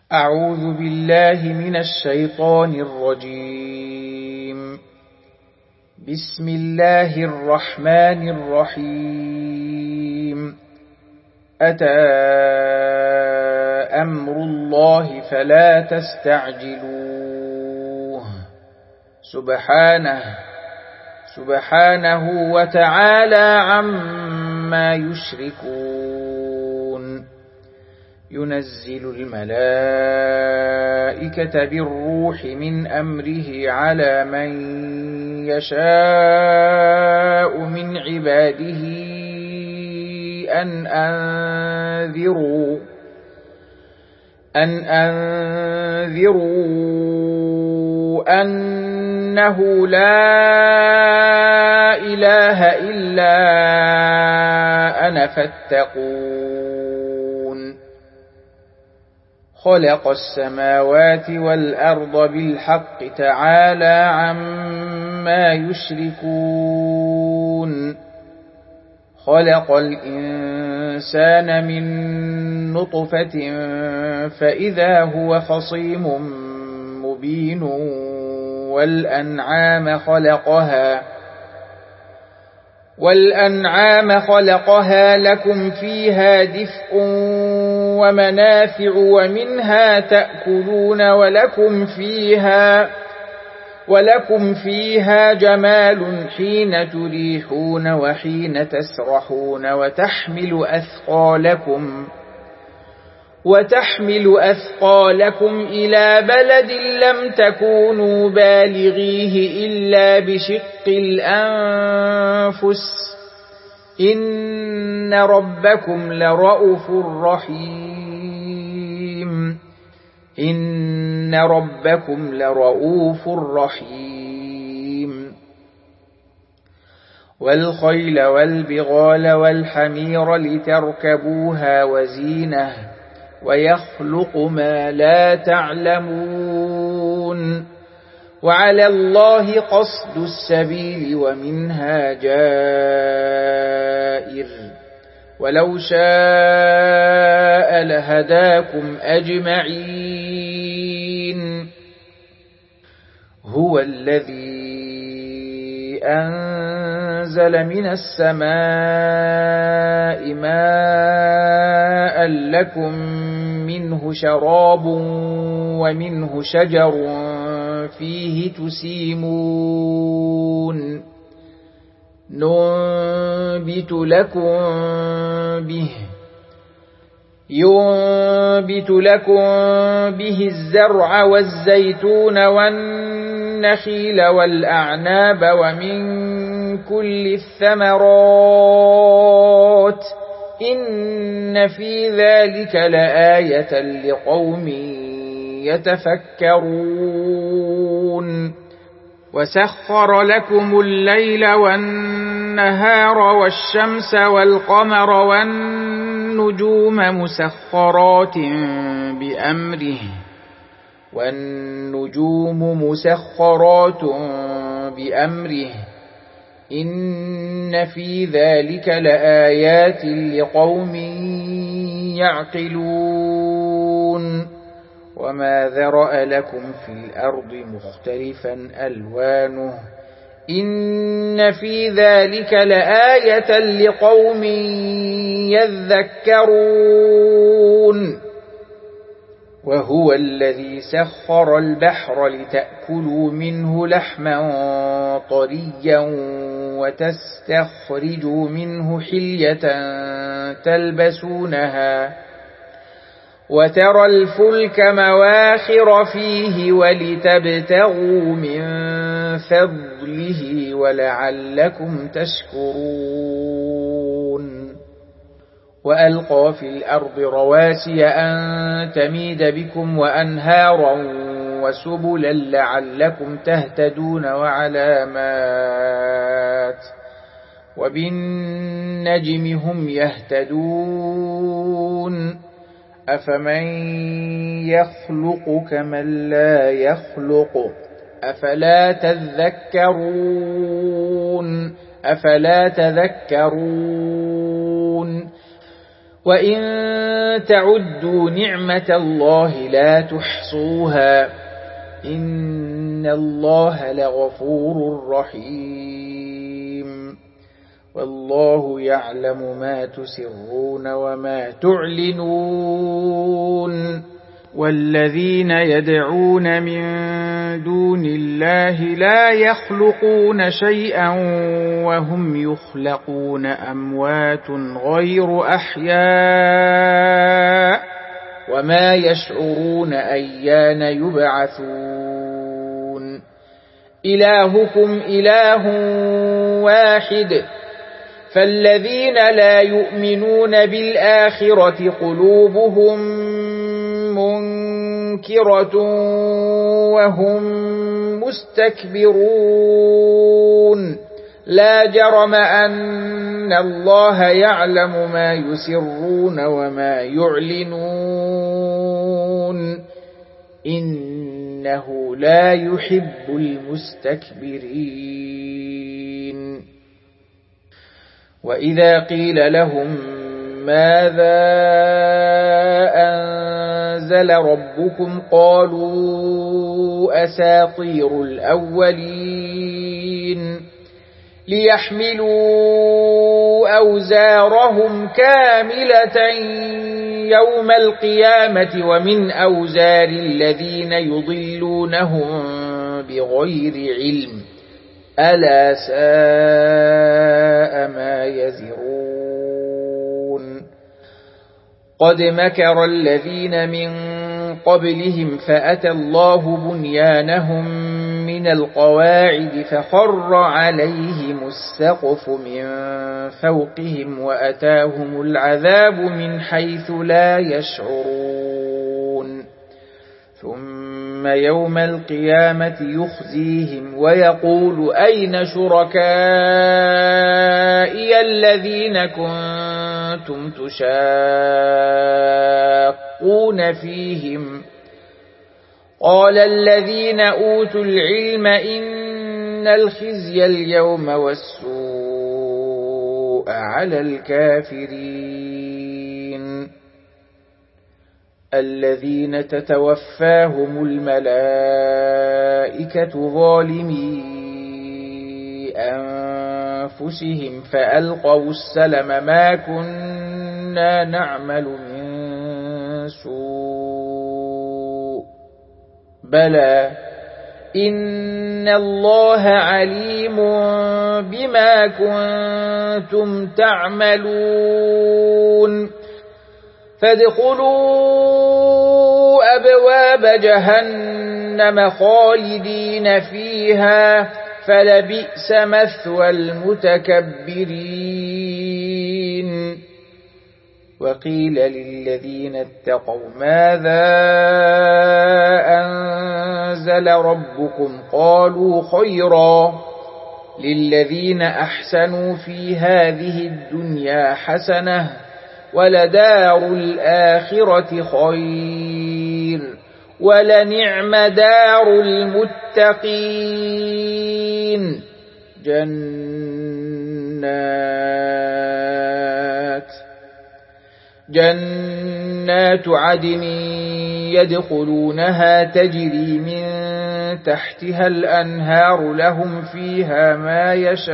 أعوذ بالله من الشيطان الرجيم. بسم الله الرحمن الرحيم. أتى أمر الله فلا تستعجلوه سبحانه وتعالى عما يشركون. ينزل الملائكة بالروح من أمره على من يشاء من عباده أن أنذروا أنه لا إله إلا أنا فاتقون. خلق السماوات والأرض بالحق تعالى عما يشركون. خلق الإنسان من نطفة فإذا هو خصيم مبين. والأنعام خلقها لكم فيها دفء ومنافع ومنها تأكلون ولكم فيها جمال حين تريحون وحين تسرحون وتحمل أثقالكم إلى بلد لم تكونوا بالغيه إلا بشق الأنفس إن ربكم لرؤوف رحيم. والخيل والبغال والحمير لتركبوها وزينة ويخلق ما لا تعلمون. وعلى الله قصد السبيل ومنها جائر ولو شاء لهداكم أجمعين. هو الذي أنزل من السماء ماء لكم منه شراب ومنه شجر فيه تسيمون. ينبت لكم به الزرع والزيتون والنخيل والأعناب ومن كل الثمرات إن في ذلك لآية لقوم يتفكرون. وسخر لكم الليل والنهار والشمس والقمر والنجوم مسخرات بأمره إن في ذلك لآيات لقوم يعقلون. وما ذرأ لكم في الأرض مختلفا ألوانه إن في ذلك لآية لقوم يذكرون. وهو الذي سخر البحر لتأكلوا منه لحما طريا وتستخرجوا منه حلية تلبسونها وترى الفلك مواخر فيه ولتبتغوا من فضله ولعلكم تشكرون. وألقى في الأرض رواسي أن تميد بكم وأنهارا وسبلا لعلكم تهتدون وعلامات وبالنجم هم يهتدون. أفمن يخلق كمن لا يخلق أفلا تذكرون. وإن تعدوا نعمة الله لا تحصوها إن الله لغفور رحيم والله يعلم ما تسرون وما تعلنون والذين يدعون من دون الله لا يخلقون شيئا وهم يخلقون أموات غير أحياء وما يشعرون أيان يبعثون إلهكم إله واحد فالذين لا يؤمنون بالآخرة قلوبهم منكرة وهم مستكبرون لا جرم أن الله يعلم ما يسرون وما يعلنون إنه لا يحب المستكبرين وإذا قيل لهم ماذا أنزل ربكم قالوا أساطير الأولين ليحملوا أوزارهم كاملة يوم القيامة ومن أوزار الذين يضلونهم بغير علم ألا ساء ما يزرون قد مكر الذين من قبلهم فأتى الله بنيانهم من القواعد فخر عليهم السقف من فوقهم وأتاهم العذاب من حيث لا يشعرون ثم يوم القيامة يخزيهم ويقول أين شركائي الذين كنتم تشاقون فيهم قال الذين أوتوا العلم إن الخزي اليوم والسوء على الكافرين الذين تتوفاهم الملائكة ظالمي أنفسهم فألقوا السلم ما كنا نعمل من سوء بلى إن الله عليم بما كنتم تعملون فادخلوا أبواب جهنم خالدين فيها فلبئس مثوى المتكبرين وقيل للذين اتقوا ماذا أنزل ربكم قالوا خيرا للذين أحسنوا في هذه الدنيا حسنة ولدار الآخرة خير ولنعم دار المتقين جنات عدن يدخلونها تجري من تحتها الأنهار لهم فيها ما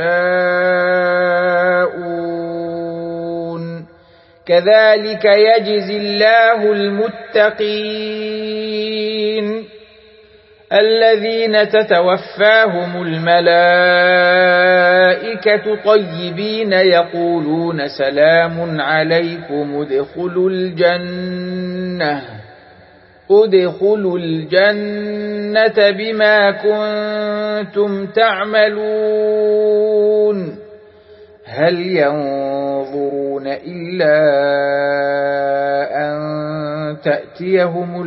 يشاءون كذلك يجزي الله المتقين الذين تتوفاهم الملائكة طيبين يقولون سلام عليكم ادخلوا الجنة بما كنتم تعملون هل ينظرون إلا أن تأتيهم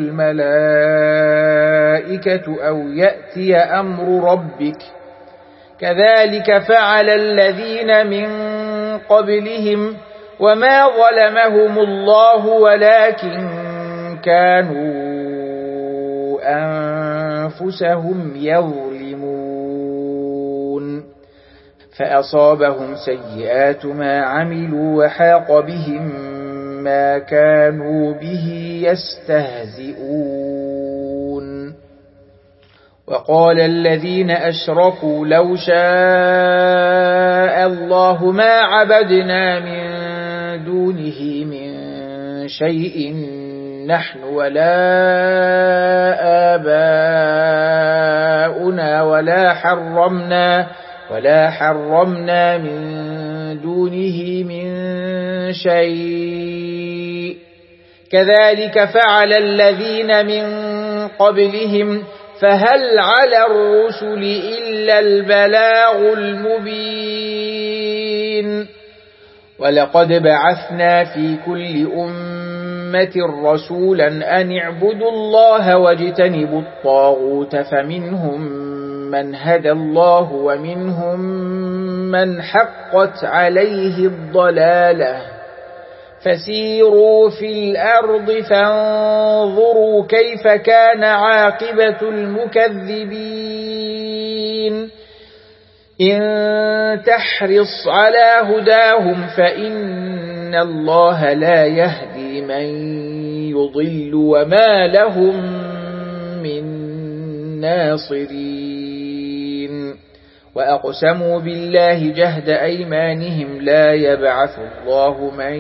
الملائكة أو يأتي أمر ربك كذلك فعل الذين من قبلهم وما ظلمهم الله ولكن كانوا أنفسهم يظلمون فأصابهم سيئات ما عملوا وحاق بهم ما كانوا به يستهزئون. وقال الذين أشركوا لو شاء الله ما عبدنا من دونه من شيء نحن ولا آباؤنا ولا حرمنا من دونه من شيء كذلك فعل الذين من قبلهم فهل على الرسل إلا البلاغ المبين. ولقد بعثنا في كل أمة رسولا أن اعبدوا الله واجتنبوا الطاغوت فمنهم من هدى الله ومنهم من حقت عليه الضلالة فسيروا في الأرض فانظروا كيف كان عاقبة المكذبين. إن تحرص على هداهم فإن الله لا يهدي من يضل وما لهم من ناصرين. وأقسموا بالله جهد أيمانهم لا يبعث الله من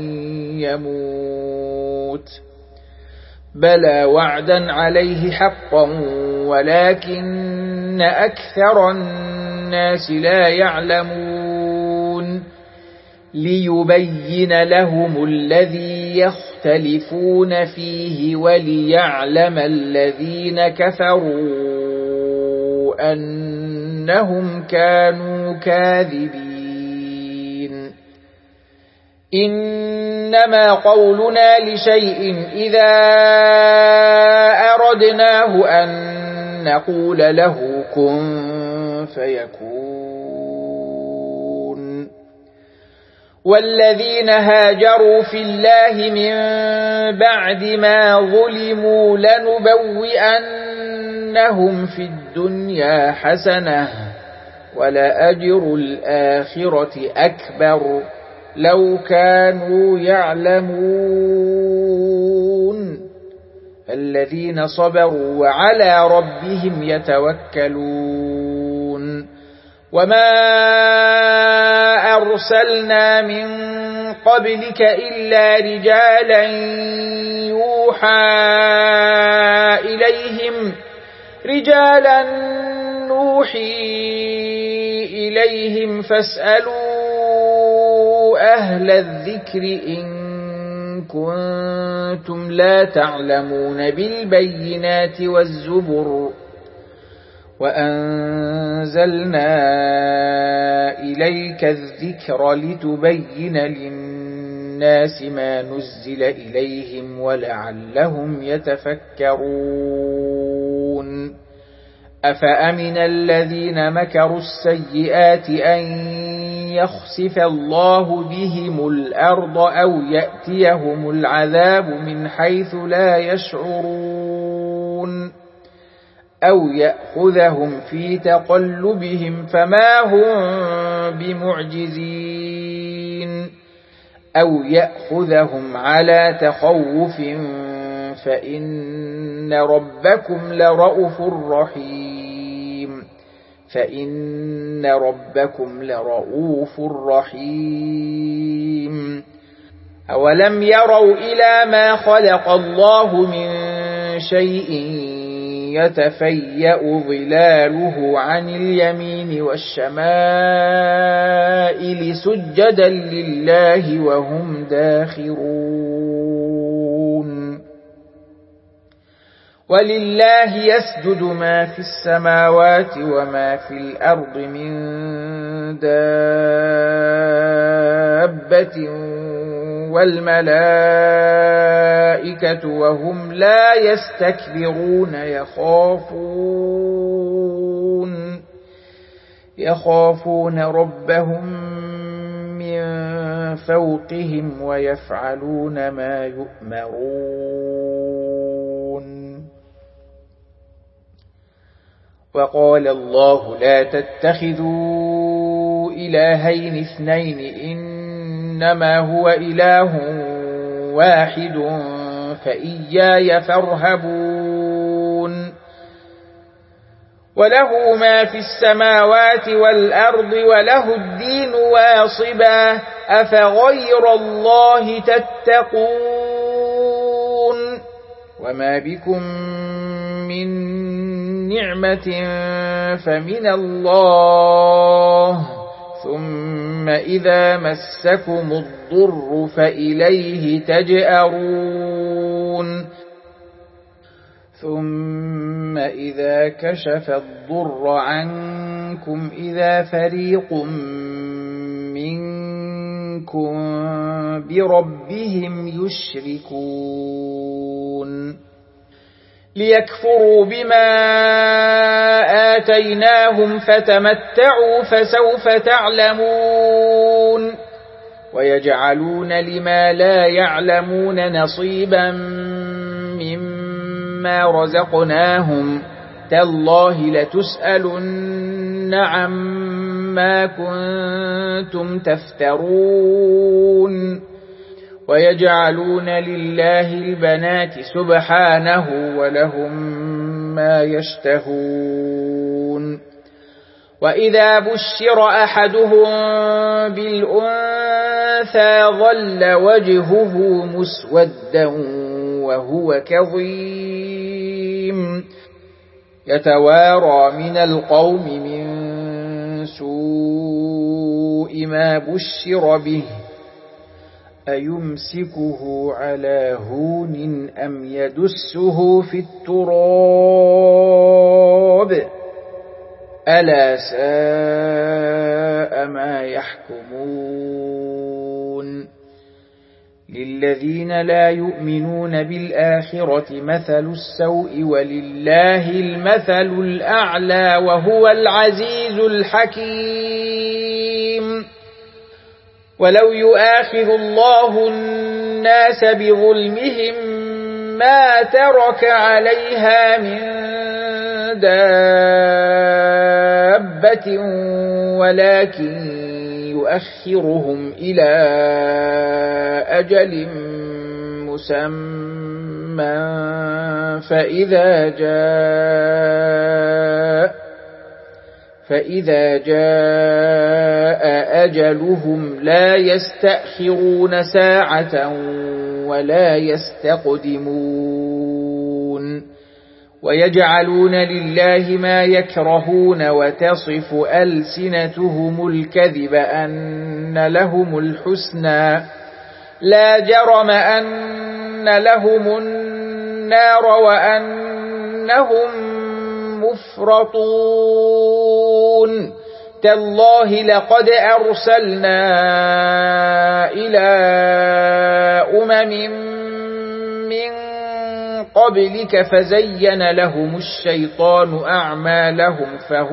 يموت بلى وعدا عليه حقا ولكن أكثر الناس لا يعلمون. ليبين لهم الذي يختلفون فيه وليعلم الذين كفروا أنهم كانوا كاذبين. إنما قولنا لشيء إذا أردناه أن نقول له كن فيكون. والذين هاجروا في الله من بعد ما ظلموا لنبوئنهم في الدنيا حسنة ولأجر الآخرة أكبر لو كانوا يعلمون. الذين صبروا وعلى ربهم يتوكلون. وما أرسلنا من قبلك إلا رجالا نوحي إليهم فاسألوا أهل الذكر إن كنتم لا تعلمون بالبينات والزبر وأنزلنا إليك الذكر لتبين للناس ما نزل إليهم ولعلهم يتفكرون. أفأمن الذين مكروا السيئات أن يخسف الله بهم الأرض أو يأتيهم العذاب من حيث لا يشعرون أو يأخذهم في تقلبهم فما هم بمعجزين أو يأخذهم على تخوف فإن ربكم لرؤوف رحيم. أولم يروا إلى ما خلق الله من شيء يتفيأ ظلاله عن اليمين والشمائل سجدا لله وهم داخرون. ولله يسجد ما في السماوات وما في الأرض من دابة والملائكة وهم لا يستكبرون يخافون ربهم من فوقهم ويفعلون ما يؤمرون. وقال الله لا تتخذوا إلهين اثنين إنما هو إله واحد فإياي فارهبون وله ما في السماوات والأرض وله الدين واصبا أفغير الله تتقون وما بكم من نعمة فمن الله ثم إذا مسكم الضر فإليه تجأرون ثم إذا كشف الضر عنكم إذا فريق منكم بربهم يشركون ليكفروا بما آتيناهم فتمتعوا فسوف تعلمون ويجعلون لما لا يعلمون نصيبا مما رزقناهم تالله لتسألن عما كنتم تفترون ويجعلون لله البنات سبحانه ولهم ما يشتهون وإذا بشر أحدهم بالأنثى ظل وجهه مسودا وهو كظيم يتوارى من القوم من سوء ما بشر به أيمسكه على هون أم يدسه في التراب ألا ساء ما يحكمون للذين لا يؤمنون بالآخرة مثل السوء ولله المثل الأعلى وهو العزيز الحكيم ولو يؤاخذ الله الناس بظلمهم ما ترك عليها من دابة ولكن يؤخرهم إلى أجل مسمى فإذا جاء أجلهم لا يستأخرون ساعة ولا يستقدمون ويجعلون لله ما يكرهون وتصف ألسنتهم الكذب أن لهم الحسنى لا جرم أن لهم النار وأنهم مفرطون تالله لقد أرسلنا إلى من قبلك فزين لهم الشيطان أعمالهم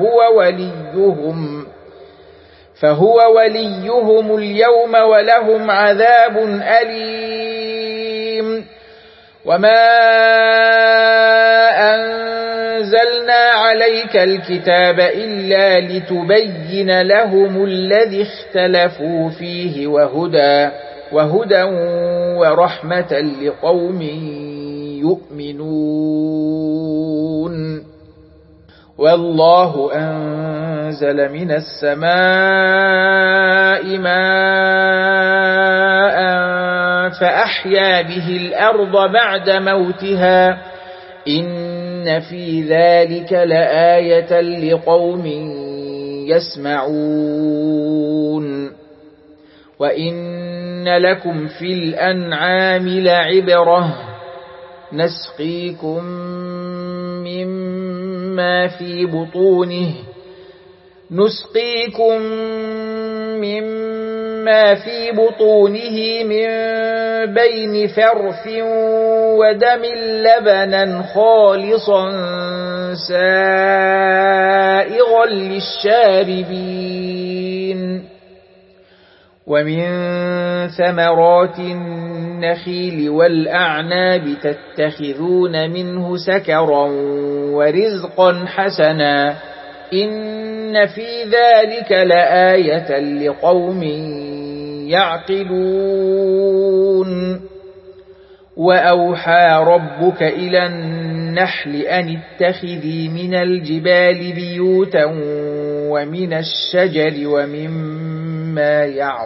فهو وليهم اليوم ولهم عذاب أليم وما أنزلنا عليك الكتاب إلا لتبين لهم الذي اختلفوا فيه وهدى ورحمة لقوم يؤمنون والله أنزل من السماء ماء فأحيا به الأرض بعد موتها إن في ذلك لآية لقوم يسمعون وإن لكم في الأنعام لعبرة نسقيكم مما في بطونه من بين فرث ودم لبنا خالصا سائغا للشاربين ومن ثمرات النخيل والأعناب تتخذون منه سكرا ورزقا حسنا إن في ذلك لآية لقوم يعقلون وأوحى ربك إلى النحل أن اتخذي من الجبال بيوتا ومن الشجر ومما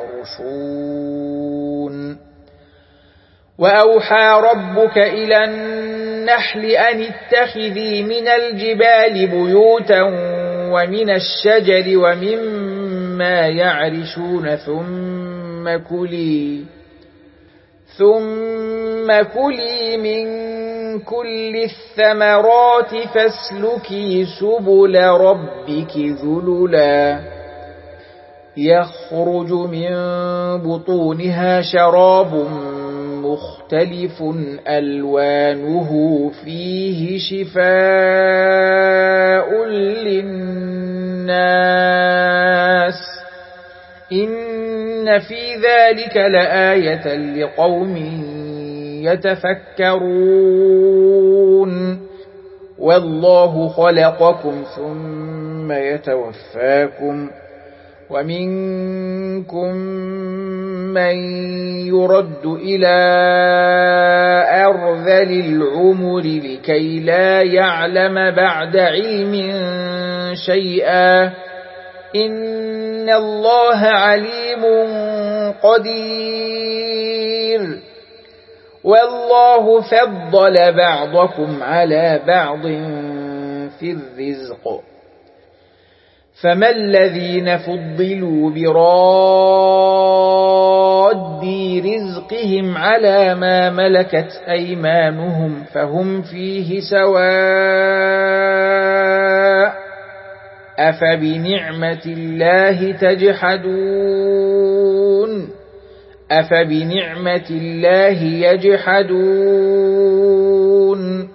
يعرشون وأوحى ربك إلى النحل أن اتخذي من الجبال بيوتا ومن الشجر ومما يعرشون ثم كلي من كل الثمرات فاسلكي سبل ربك ذللا يخرج من بطونها شراب مختلف ألوانه فيه شفاء للناس إن في ذلك لآية لقوم يتفكرون والله خلقكم ثم يتوفاكم ومنكم من يرد إلى أرذل العمر لكي لا يعلم بعد علم شيئا إن الله عليم قدير والله فضل بعضكم على بعض في الرزق فما الذين فضلوا براد رزقهم على ما ملكت أيمانهم فهم فيه سواء أفبنعمة الله يجحدون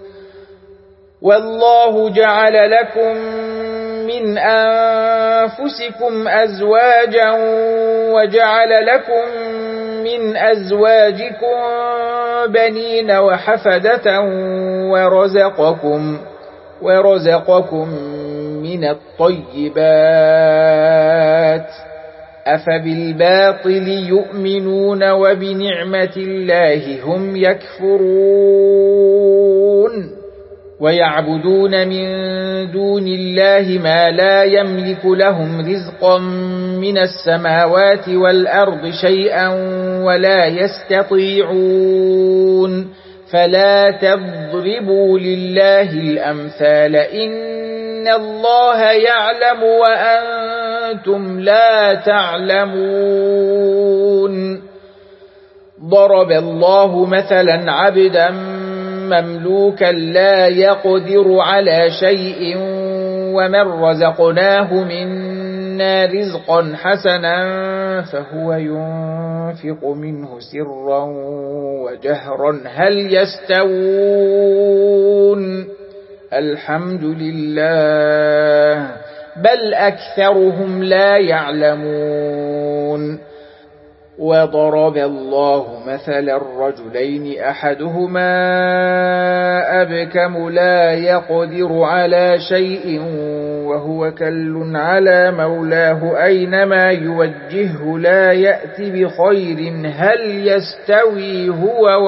والله جعل لكم من أنفسكم أزواجا وجعل لكم من أزواجكم بنين وحفدة ورزقكم من الطيبات أفبالباطل يؤمنون وبنعمة الله هم يكفرون ويعبدون من دون الله ما لا يملك لهم رزقا من السماوات والأرض شيئا ولا يستطيعون فلا تضربوا لله الأمثال إن الله يعلم وأنتم لا تعلمون ضرب الله مثلا عبدا مملوكا لا يقدر على شيء ومن رزقناه منا رزقا حسنا فهو ينفق منه سرا وجهرا هل يستوون الحمد لله بل أكثرهم لا يعلمون وضرب الله مثلا الرجلين أحدهما أبكم لا يقدر على شيء وهو كل على مولاه أينما يوجهه لا يأتي بخير هل يستوي هو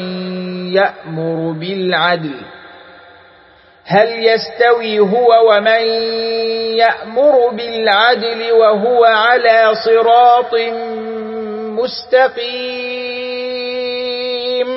ومن يأمر بالعدل وهو على صراط مستقيم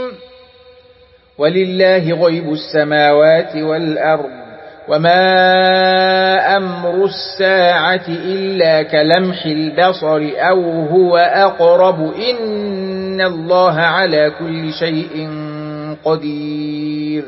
ولله غيب السماوات والأرض وما أمر الساعة إلا كلمح البصر أو هو أقرب إن الله على كل شيء قدير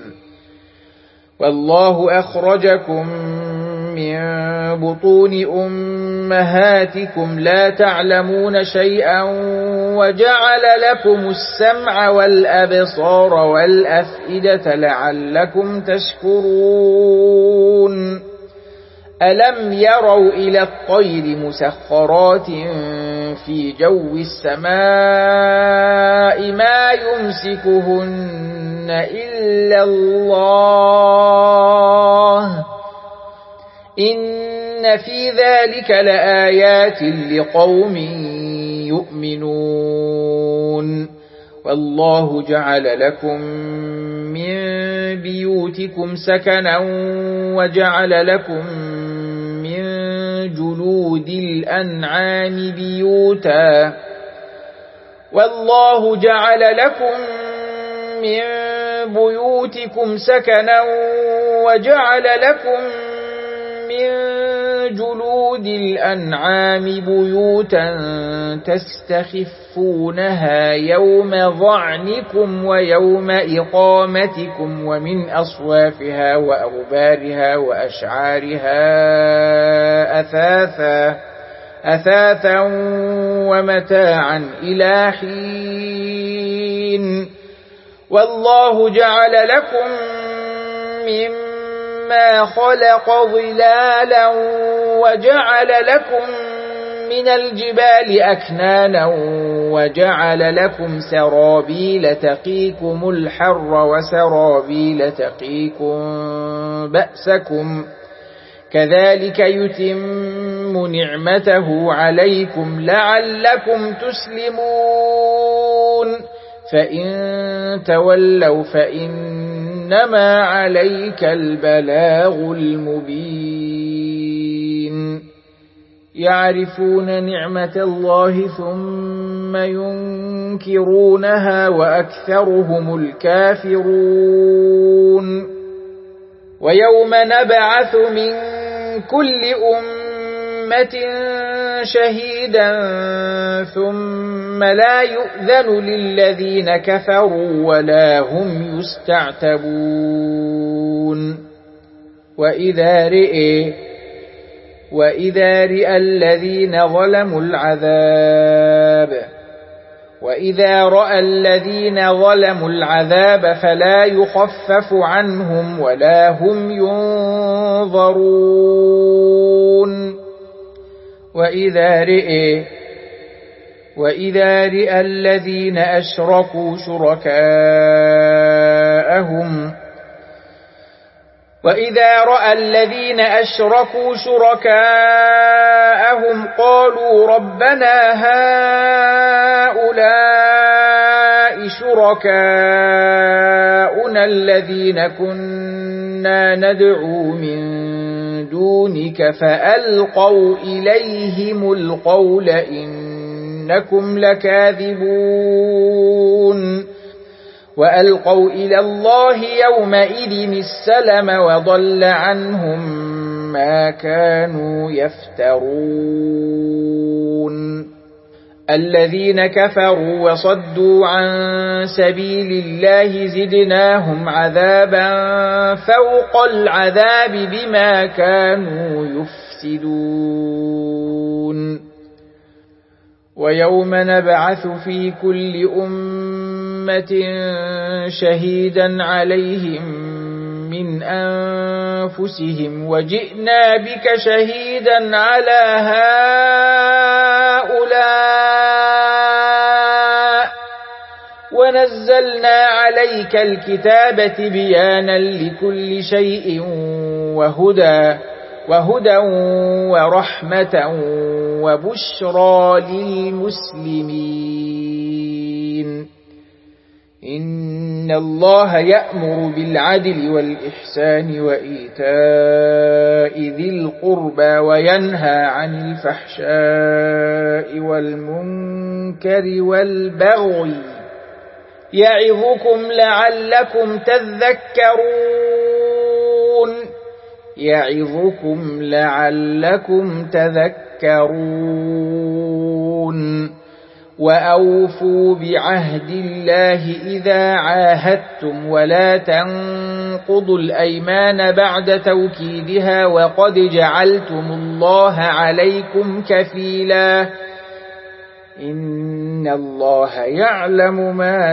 والله أخرجكم من بطون أمهاتكم لا تعلمون شيئا وجعل لكم السمع والأبصار والأفئدة لعلكم تشكرون ألم يروا إلى الطير مسخرات في جو السماء ما يمسكهن إلا الله إن في ذلك لآيات لقوم يؤمنون والله جعل لكم من بيوتكم سكنا وجعل لكم من جلود الأنعام بيوتا والله جعل لكم من بيوتكم سكنا وجعل لكم من جلود الأنعام بيوتا تستخفونها يوم ظعنكم ويوم إقامتكم ومن أصوافها وأغبارها وأشعارها أثاثا ومتاعا إلى حين والله جعل لكم مما خلق ظلالا وجعل لكم من الجبال أكنانا وجعل لكم سرابيل تقيكم الحر وسرابيل تقيكم بأسكم كذلك يتم نعمته عليكم لعلكم تسلمون فإن تولوا فإنما عليك البلاغ المبين يعرفون نعمة الله ثم ينكرونها وأكثرهم الكافرون ويوم نبعث من كل أمة شهيدا ثم لا يؤذن للذين كفروا ولا هم يستعتبون وإذا رئى الذين ظلموا العذاب فلا يخفف عنهم ولا هم ينظرون وإذا رئى الذين أشركوا شركاءهم قالوا ربنا هؤلاء شركاؤنا الذين كنا ندعو من دونك فألقوا إليهم القول إنكم لكاذبون وألقوا إلى الله يومئذ السلم وضل عنهم ما كانوا يفترون الذين كفروا وصدوا عن سبيل الله زدناهم عذابا فوق العذاب بما كانوا يفسدون ويوم نبعث في كل أمة شهيدا عليهم من أنفسهم وجئنا بك شهيدا على هؤلاء ونزلنا عليك الكتاب تبيانا لكل شيء وهدى ورحمة وبشرى للمسلمين إن الله يأمر بالعدل والإحسان وإيتاء ذي القربى وينهى عن الفحشاء والمنكر والبغي يعظكم لعلكم تذكرون وأوفوا بعهد الله إذا عاهدتم ولا تنقضوا الأيمان بعد توكيدها وقد جعلتم الله عليكم كفيلا إن الله يعلم ما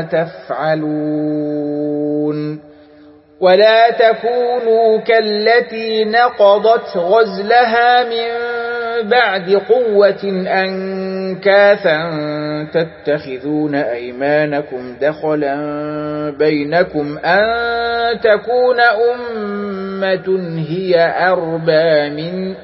تفعلون ولا تكونوا كالتي نقضت غزلها من بعد قوة أنكاثا تتخذون أيمانكم دخلا بينكم أن تكون أمة هي أربى من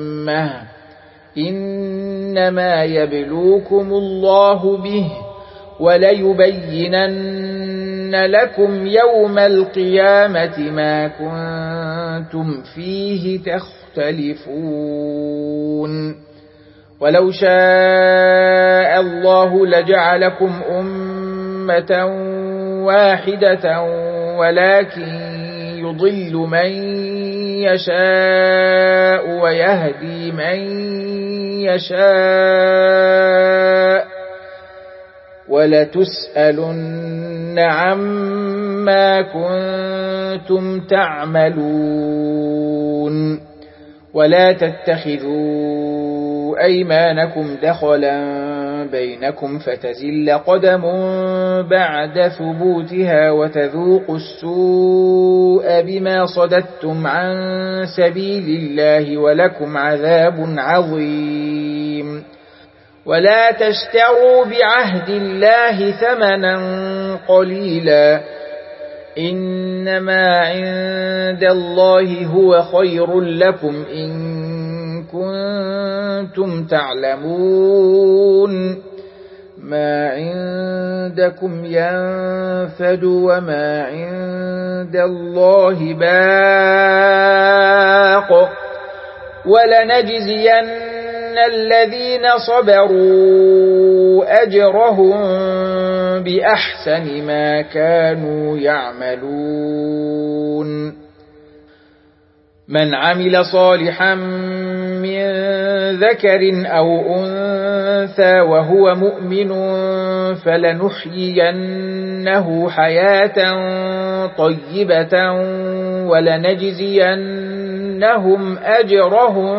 أمة إنما يبلوكم الله به وليبينن لكم يوم القيامة ما كنتم فيه تختلفون ولو شاء الله لجعلكم أمة واحدة ولكن يضل من يشاء ويهدي من يشاء ولتسألن عما كنتم تعملون ولا تتخذوا أيمانكم دخلا بينكم فتزل قدم بعد ثبوتها وتذوقوا السوء بما صددتم عن سبيل الله ولكم عذاب عظيم ولا تشتروا بعهد الله ثمنا قليلا إنما عند الله هو خير لكم إن كنتم تعلمون ما عندكم ينفد وما عند الله باق ولنجزين الذين صبروا أجرهم بأحسن ما كانوا يعملون من عمل صالحا من ذكر أو أنثى وهو مؤمن فلنحيينه حياة طيبة ولنجزينهم أجرهم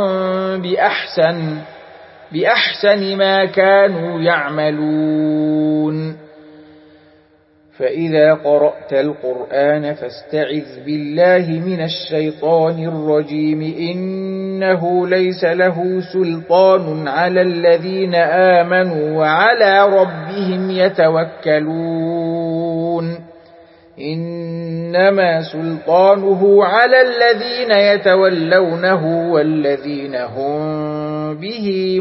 بأحسن ما كانوا يعملون فإذا قرأت القرآن فاستعذ بالله من الشيطان الرجيم إنه ليس له سلطان على الذين آمنوا وعلى ربهم يتوكلون إنما سلطانه على الذين يتولونه والذين هم به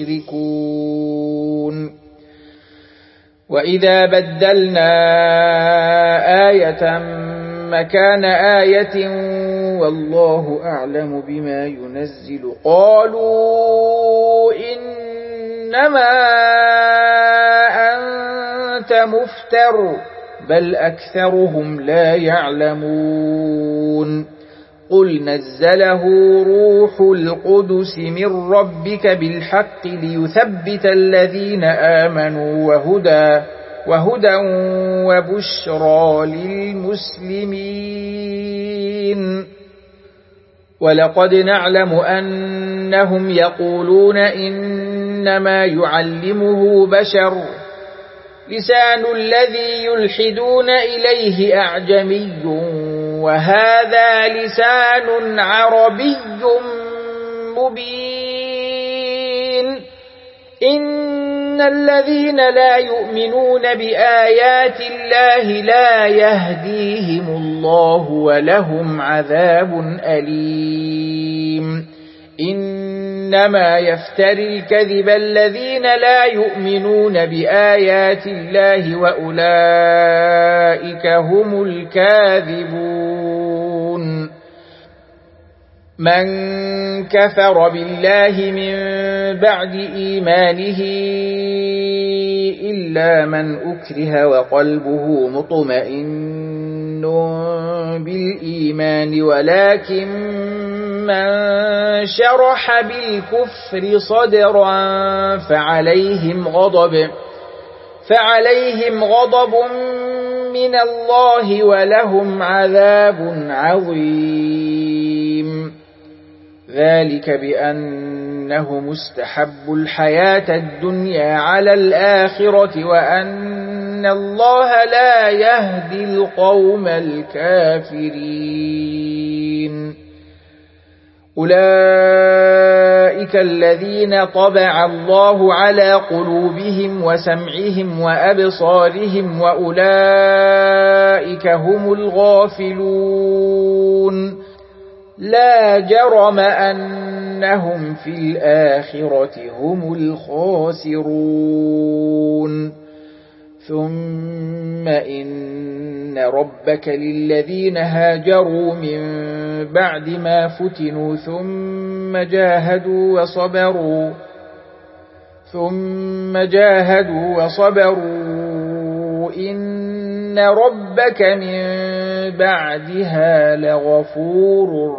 مشركون وإذا بدلنا آية مكان آية والله أعلم بما ينزل قالوا إنما أنت مفتر بل أكثرهم لا يعلمون قل نزله روح القدس من ربك بالحق ليثبت الذين آمنوا وهدى وبشرى للمسلمين ولقد نعلم أنهم يقولون إنما يعلمه بشر لسان الذي يلحدون إليه أعجمي وهذا لسان عربي مبين إن الذين لا يؤمنون بآيات الله لا يهديهم الله ولهم عذاب أليم إنما يفتري الكذب الذين لا يؤمنون بآيات الله وأولئك هم الكاذبون من كفر بالله من بعد إيمانه إلا من أكره وقلبه مطمئن بالإيمان ولكن من شرح بالكفر صدرا فعليهم غضب من الله ولهم عذاب عظيم ذلك بأنه مستحب الحياة الدنيا على الآخرة وأن الله لا يهدي القوم الكافرين أولئك الذين طبع الله على قلوبهم وسمعهم وأبصارهم وأولئك هم الغافلون لا جرم أنهم في الآخرة هم الخاسرون ثم إن ربك للذين هاجروا من بعد ما فتنوا ثم جاهدوا وصبروا إن ربك من بعدها لغفور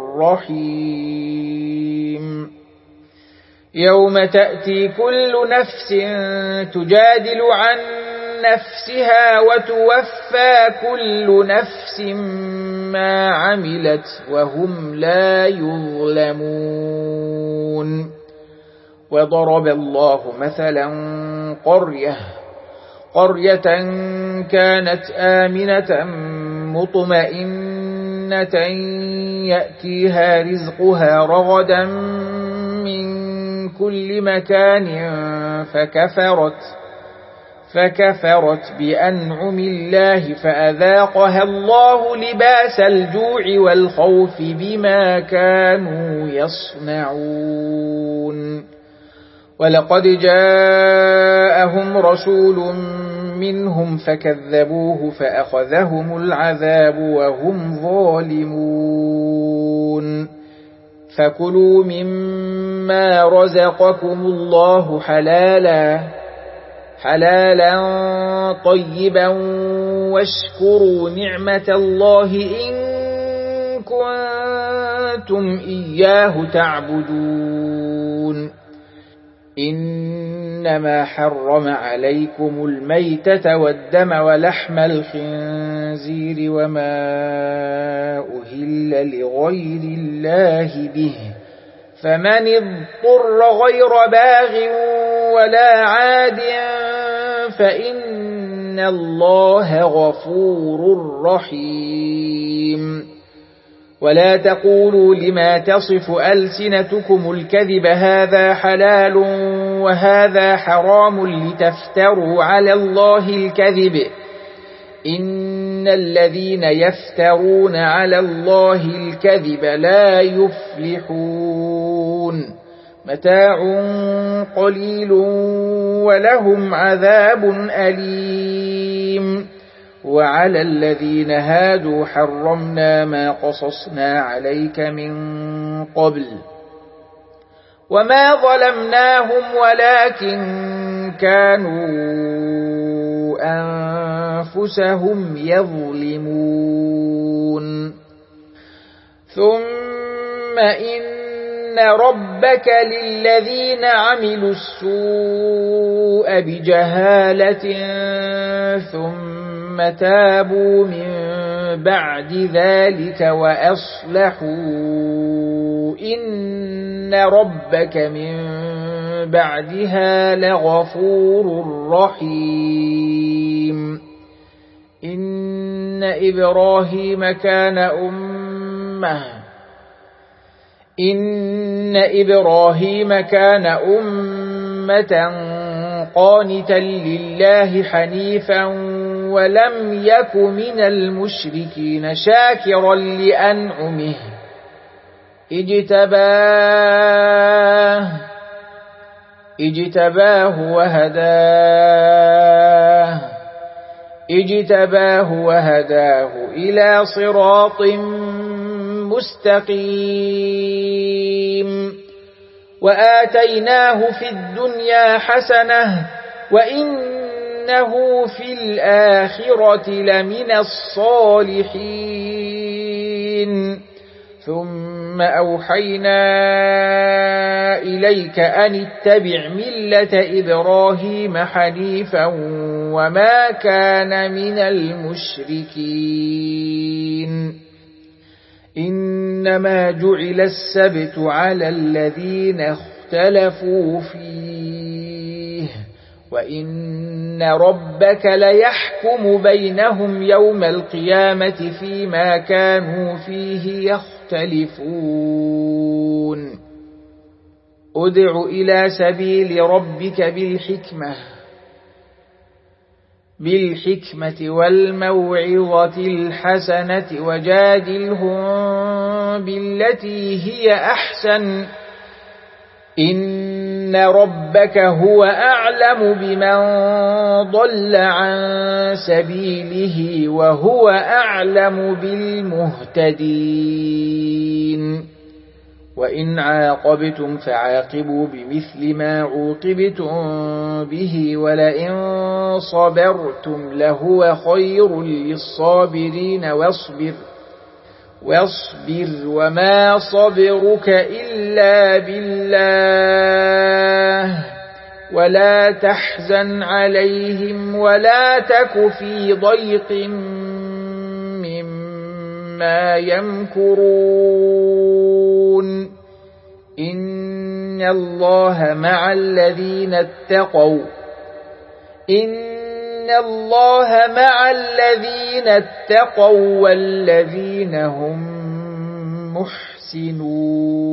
رحيم يوم تأتي كل نفس تجادل عن نفسها وتوفى كل نفس ما عملت وهم لا يظلمون وضرب الله مثلا قرية كانت آمنة مطمئنة يأتيها رزقها رغدا من كل مكان فكفرت بأنعم الله فأذاقها الله لباس الجوع والخوف بما كانوا يصنعون ولقد جاءهم رسول منهم فكذبوه فأخذهم العذاب وهم ظالمون فكلوا مما رزقكم الله حلالا طيبا واشكروا نعمة الله إن كنتم إياه تعبدون إنما حرم عليكم الميتة والدم ولحم الخنزير وما أهل لغير الله به فمن اضطر غير باغ ولا عاد فإن الله غفور رحيم ولا تقولوا لما تصف ألسنتكم الكذب هذا حلال وهذا حرام لتفتروا على الله الكذب إن الذين يفترون على الله الكذب لا يفلحون متاع قليل ولهم عذاب أليم وعلى الذين هادوا حرمنا ما قصصنا عليك من قبل وما ظلمناهم ولكن كانوا أنفسهم يظلمون ثم إن ربك للذين عملوا السوء بجهالة ثم تابوا من بعد ذلك وأصلحوا إن ربك من بعدها لغفور رحيم إن إبراهيم كان أمة قانتا لله حنيفا ولم يك من المشركين شاكرا لأنعمه اجتباه وهداه إلى صراط مستقيم وآتيناه في الدنيا حسنة وإنه في الآخرة لمن الصالحين ثم أوحينا إليك أن اتبع ملة إبراهيم حنيفا وما كان من المشركين إنما جعل السبت على الذين اختلفوا فيه وإن ربك ليحكم بينهم يوم القيامة فيما كانوا فيه يختلفون ادع إلى سبيل ربك بالحكمة والموعظة الحسنة وجادلهم بالتي هي أحسن إن إن ربك هو أعلم بمن ضل عن سبيله وهو أعلم بالمهتدين وإن عاقبتم فعاقبوا بمثل ما عوقبتم به ولئن صبرتم لهو خير للصابرين واصبر وما صبرك إلا بالله ولا تحزن عليهم ولا تك في ضيق مما يمكرون إن الله مع الذين اتقوا والذين هم محسنون